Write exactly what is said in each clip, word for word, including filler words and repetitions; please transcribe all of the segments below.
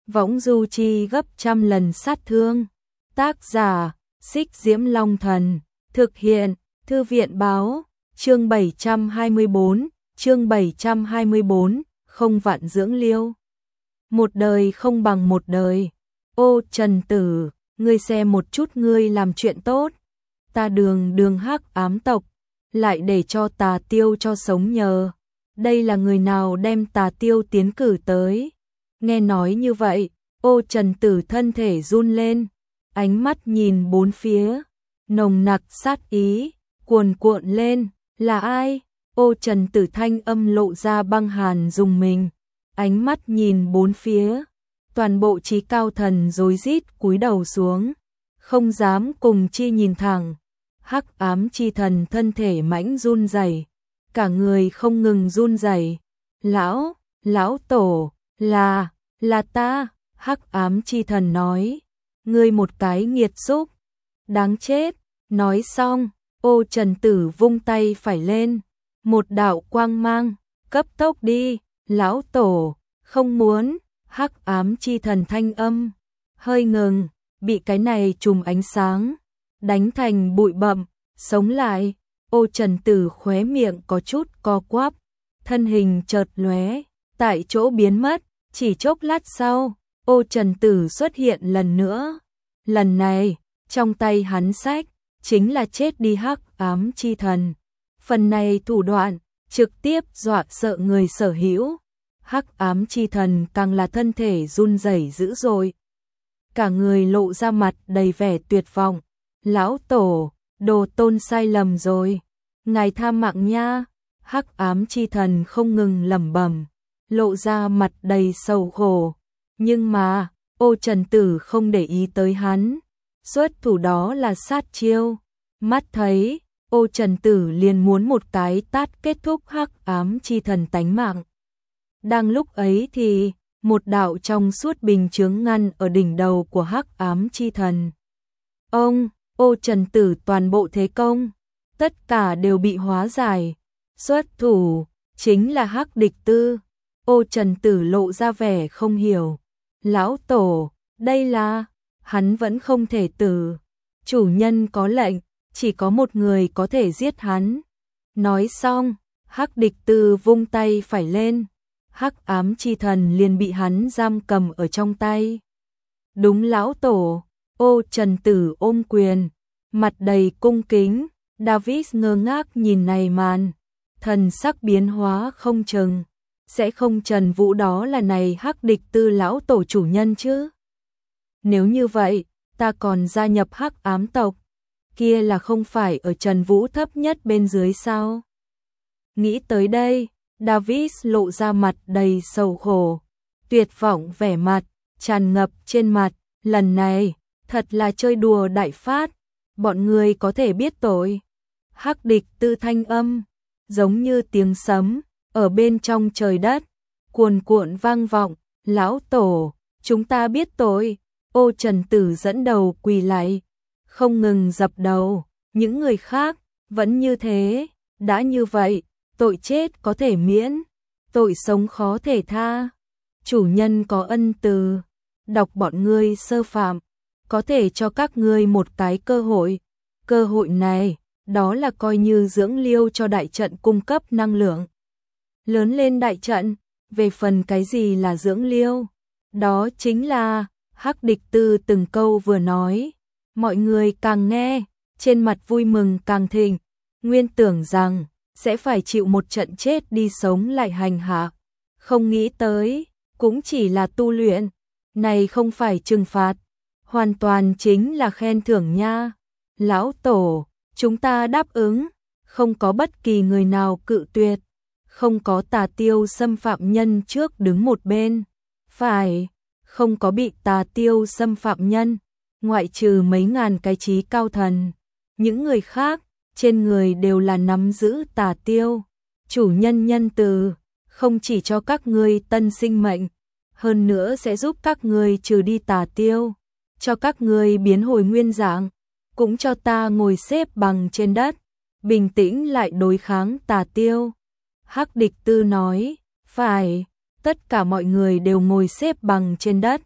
võng du chi gấp trăm lần sát thương. Tác giả, Xích Diễm Long Thần, thực hiện, Thư viện báo, chương bảy trăm hai mươi bốn, chương bảy trăm hai mươi bốn, không vạn dưỡng liêu. Một đời không bằng một đời. Ô Trần Tử, ngươi xem một chút ngươi làm chuyện tốt. Ta đường đường hắc ám tộc, lại để cho Tà Tiêu cho sống nhờ. Đây là người nào đem Tà Tiêu tiến cử tới? Nghe nói như vậy, Ô Trần Tử thân thể run lên, ánh mắt nhìn bốn phía, nồng nặc sát ý, cuồn cuộn lên, là ai? Ô Trần Tử thanh âm lộ ra băng hàn dùng mình, ánh mắt nhìn bốn phía, toàn bộ trí cao thần rối rít cúi đầu xuống, không dám cùng chi nhìn thẳng. Hắc ám chi thần thân thể mãnh run rẩy, cả người không ngừng run rẩy. Lão, lão tổ, là, là ta, hắc ám chi thần nói, ngươi một cái nghiệt xúc, đáng chết. Nói xong, Ô Trần Tử vung tay phải lên, một đạo quang mang, cấp tốc đi, lão tổ, không muốn, hắc ám chi thần thanh âm, hơi ngừng, bị cái này chùm ánh sáng, đánh thành bụi bặm, sống lại. Ô Trần Tử khóe miệng có chút co quắp, thân hình chợt lóe, tại chỗ biến mất, chỉ chốc lát sau, Ô Trần Tử xuất hiện lần nữa. Lần này, trong tay hắn sách, chính là chết đi hắc ám chi thần. Phần này thủ đoạn, trực tiếp dọa sợ người sở hữu. Hắc ám chi thần càng là thân thể run rẩy dữ dội. Cả người lộ ra mặt đầy vẻ tuyệt vọng. Lão tổ, đồ tôn sai lầm rồi. Ngài tha mạng nha. Hắc ám chi thần không ngừng lẩm bẩm, lộ ra mặt đầy sầu khổ. Nhưng mà, Ô Trần Tử không để ý tới hắn. Xuất thủ đó là sát chiêu. Mắt thấy, Ô Trần Tử liền muốn một cái tát kết thúc hắc ám chi thần tánh mạng. Đang lúc ấy thì, một đạo trong suốt bình chướng ngăn ở đỉnh đầu của hắc ám chi thần. Ông, Ô Trần Tử toàn bộ thế công, tất cả đều bị hóa giải. Xuất thủ, chính là Hắc Địch Tư. Ô Trần Tử lộ ra vẻ không hiểu. Lão tổ, đây là, hắn vẫn không thể tử. Chủ nhân có lệnh, chỉ có một người có thể giết hắn. Nói xong, Hắc Địch Tư vung tay phải lên, hắc ám chi thần liền bị hắn giam cầm ở trong tay. Đúng lão tổ. Ô Trần Tử ôm quyền, mặt đầy cung kính. David ngơ ngác nhìn này màn, thần sắc biến hóa không chừng. Sẽ không Trần Vũ đó là này Hắc Địch Tư lão tổ chủ nhân chứ? Nếu như vậy, ta còn gia nhập hắc ám tộc, kia là không phải ở Trần Vũ thấp nhất bên dưới sao? Nghĩ tới đây, David lộ ra mặt đầy sầu khổ, tuyệt vọng vẻ mặt, tràn ngập trên mặt. Lần này, thật là chơi đùa đại phát, bọn người có thể biết tội. Hắc Địch Tư thanh âm, giống như tiếng sấm, ở bên trong trời đất, cuồn cuộn vang vọng. Lão tổ, chúng ta biết tội. Ô Trần Tử dẫn đầu quỳ lại, không ngừng dập đầu. Những người khác, vẫn như thế. Đã như vậy, tội chết có thể miễn, tội sống khó thể tha. Chủ nhân có ân từ, đọc bọn ngươi sơ phạm, có thể cho các ngươi một cái cơ hội. Cơ hội này, đó là coi như dưỡng liêu cho đại trận cung cấp năng lượng. Lớn lên đại trận, về phần cái gì là dưỡng liêu? Đó chính là, Hắc Địch Tư từng câu vừa nói. Mọi người càng nghe, trên mặt vui mừng càng thịnh. Nguyên tưởng rằng, sẽ phải chịu một trận chết đi sống lại hành hạ. Không nghĩ tới, cũng chỉ là tu luyện. Này không phải trừng phạt, hoàn toàn chính là khen thưởng nha. Lão tổ, chúng ta đáp ứng, không có bất kỳ người nào cự tuyệt, không có Tà Tiêu xâm phạm nhân trước đứng một bên. Phải, không có bị Tà Tiêu xâm phạm nhân, ngoại trừ mấy ngàn cái trí cao thần. Những người khác, trên người đều là nắm giữ Tà Tiêu. Chủ nhân nhân từ, không chỉ cho các ngươi tân sinh mệnh, hơn nữa sẽ giúp các ngươi trừ đi Tà Tiêu, cho các ngươi biến hồi nguyên dạng, cũng cho ta ngồi xếp bằng trên đất, bình tĩnh lại đối kháng Tà Tiêu. Hắc Địch Tư nói, phải, tất cả mọi người đều ngồi xếp bằng trên đất,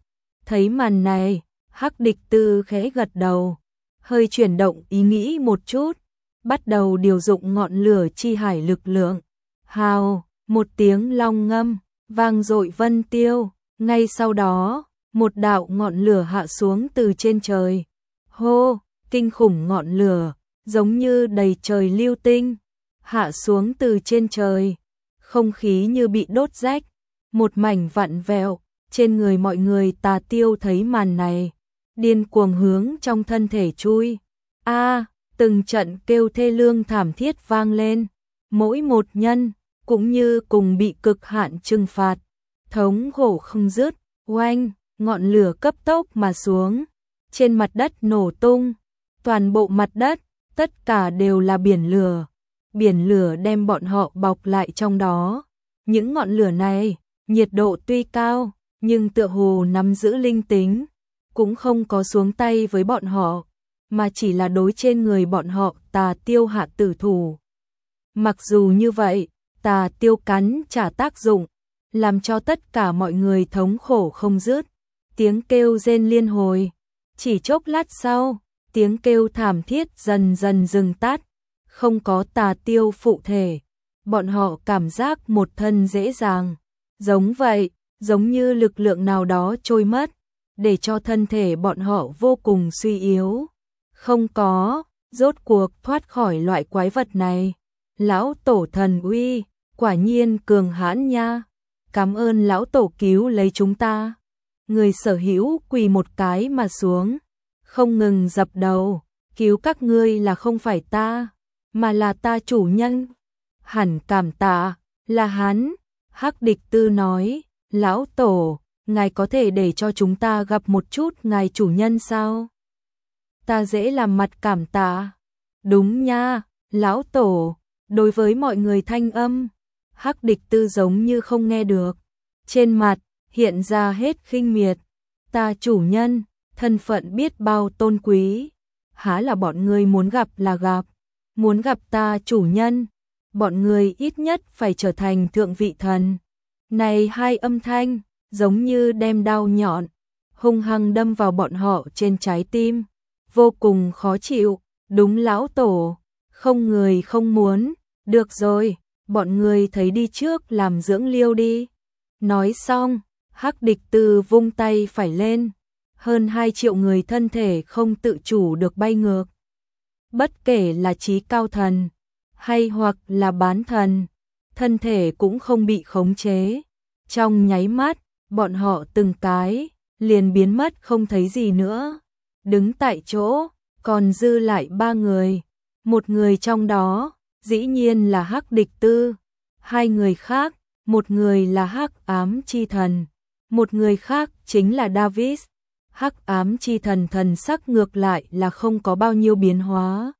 Thấy màn này, Hắc Địch Tư khẽ gật đầu, hơi chuyển động ý nghĩ một chút, bắt đầu điều dụng ngọn lửa chi hải lực lượng. Hào, một tiếng long ngâm, vang dội vân tiêu, ngay sau đó, một đạo ngọn lửa hạ xuống từ trên trời. Hô, kinh khủng ngọn lửa, giống như đầy trời lưu tinh, hạ xuống từ trên trời. Không khí như bị đốt rách, một mảnh vặn vẹo, trên người mọi người Tà Tiêu thấy màn này, điên cuồng hướng trong thân thể chui. A, từng trận kêu thê lương thảm thiết vang lên, mỗi một nhân cũng như cùng bị cực hạn trừng phạt, thống khổ không dứt. Oanh, ngọn lửa cấp tốc mà xuống, trên mặt đất nổ tung, toàn bộ mặt đất, tất cả đều là biển lửa. Biển lửa đem bọn họ bọc lại trong đó. Những ngọn lửa này, nhiệt độ tuy cao, nhưng tựa hồ nắm giữ linh tính, cũng không có xuống tay với bọn họ, mà chỉ là đối trên người bọn họ Tà Tiêu hạ tử thủ. Mặc dù như vậy, Tà Tiêu cắn trả tác dụng, làm cho tất cả mọi người thống khổ không dứt, tiếng kêu rên liên hồi. Chỉ chốc lát sau, tiếng kêu thảm thiết dần dần dừng tắt, không có Tà Tiêu phụ thể, bọn họ cảm giác một thân dễ dàng. Giống vậy, giống như lực lượng nào đó trôi mất, để cho thân thể bọn họ vô cùng suy yếu. Không có, rốt cuộc thoát khỏi loại quái vật này. Lão Tổ thần uy, quả nhiên cường hãn nha. Cảm ơn lão tổ cứu lấy chúng ta. Người sở hữu quỳ một cái mà xuống, không ngừng dập đầu, cứu các ngươi là không phải ta, mà là ta chủ nhân. Hẳn cảm tạ, là hắn. Hắc Địch Tư nói, lão tổ, ngài có thể để cho chúng ta gặp một chút ngài chủ nhân sao? Ta dễ làm mặt cảm tạ. Đúng nha, lão tổ. Đối với mọi người thanh âm, Hắc Địch Tư giống như không nghe được, trên mặt hiện ra hết khinh miệt. Ta chủ nhân, thân phận biết bao tôn quý, há là bọn ngươi muốn gặp là gặp. Muốn gặp ta chủ nhân, bọn ngươi ít nhất phải trở thành thượng vị thần. Này hai âm thanh, giống như đem đao nhọn, hung hăng đâm vào bọn họ trên trái tim, vô cùng khó chịu. Đúng lão tổ, không người không muốn, được rồi, bọn người thấy đi trước làm dưỡng liêu đi. Nói xong, Hắc Địch Tư vung tay phải lên, hơn hai triệu người thân thể không tự chủ được bay ngược. Bất kể là trí cao thần, hay hoặc là bán thần, thân thể cũng không bị khống chế. Trong nháy mắt, bọn họ từng cái, liền biến mất không thấy gì nữa. Đứng tại chỗ, còn dư lại ba người. Một người trong đó, dĩ nhiên là Hắc Địch Tư. Hai người khác, một người là Hắc Ám Chi Thần, một người khác chính là David. Hắc Ám Chi Thần thần sắc ngược lại là không có bao nhiêu biến hóa,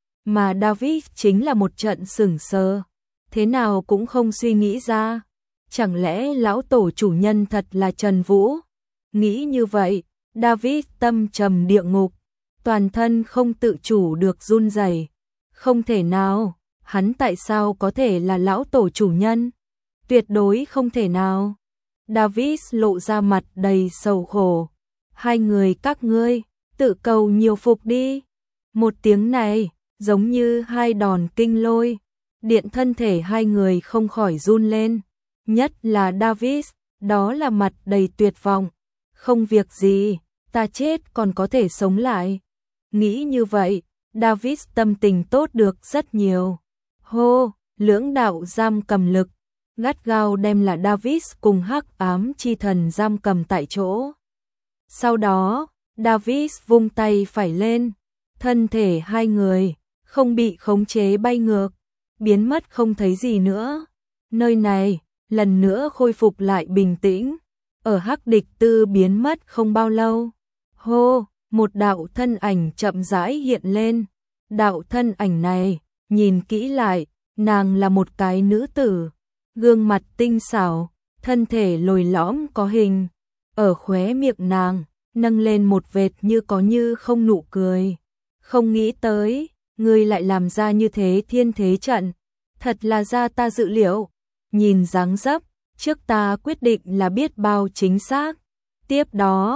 mà David chính là một trận sửng sờ, thế nào cũng không suy nghĩ ra, chẳng lẽ lão tổ chủ nhân thật là Trần Vũ? Nghĩ như vậy, David tâm trầm địa ngục, toàn thân không tự chủ được run rẩy. Không thể nào, hắn tại sao có thể là lão tổ chủ nhân? Tuyệt đối không thể nào. David lộ ra mặt đầy sầu khổ. Hai người các ngươi, tự cầu nhiều phục đi. Một tiếng này, giống như hai đòn kinh lôi, điện thân thể hai người không khỏi run lên. Nhất là David, đó là mặt đầy tuyệt vọng. Không việc gì, ta chết còn có thể sống lại. Nghĩ như vậy, David tâm tình tốt được rất nhiều. Hô, lưỡng đạo giam cầm lực, gắt gao đem là David cùng Hắc Ám Chi Thần giam cầm tại chỗ. Sau đó, David vung tay phải lên, thân thể hai người không bị khống chế bay ngược, biến mất không thấy gì nữa. Nơi này lần nữa khôi phục lại bình tĩnh. Ở Hắc Địch Tư biến mất không bao lâu, hô, một đạo thân ảnh chậm rãi hiện lên. Đạo thân ảnh này, nhìn kỹ lại, nàng là một cái nữ tử, gương mặt tinh xảo, thân thể lồi lõm có hình, ở khóe miệng nàng nâng lên một vệt như có như không nụ cười. Không nghĩ tới, ngươi lại làm ra như thế thiên thế trận, thật là ra ta dự liệu. Nhìn dáng dấp, trước ta quyết định là biết bao chính xác. Tiếp đó,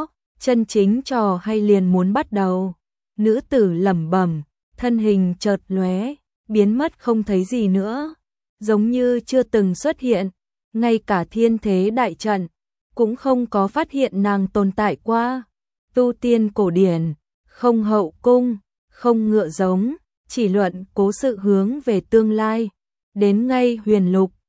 chân chính trò hay liền muốn bắt đầu. Nữ tử lẩm bẩm, thân hình chợt lóe, biến mất không thấy gì nữa, giống như chưa từng xuất hiện, ngay cả thiên thế đại trận cũng không có phát hiện nàng tồn tại qua. Tu tiên cổ điển, không hậu cung, không ngựa giống, chỉ luận cố sự hướng về tương lai. Đến ngay huyền lục,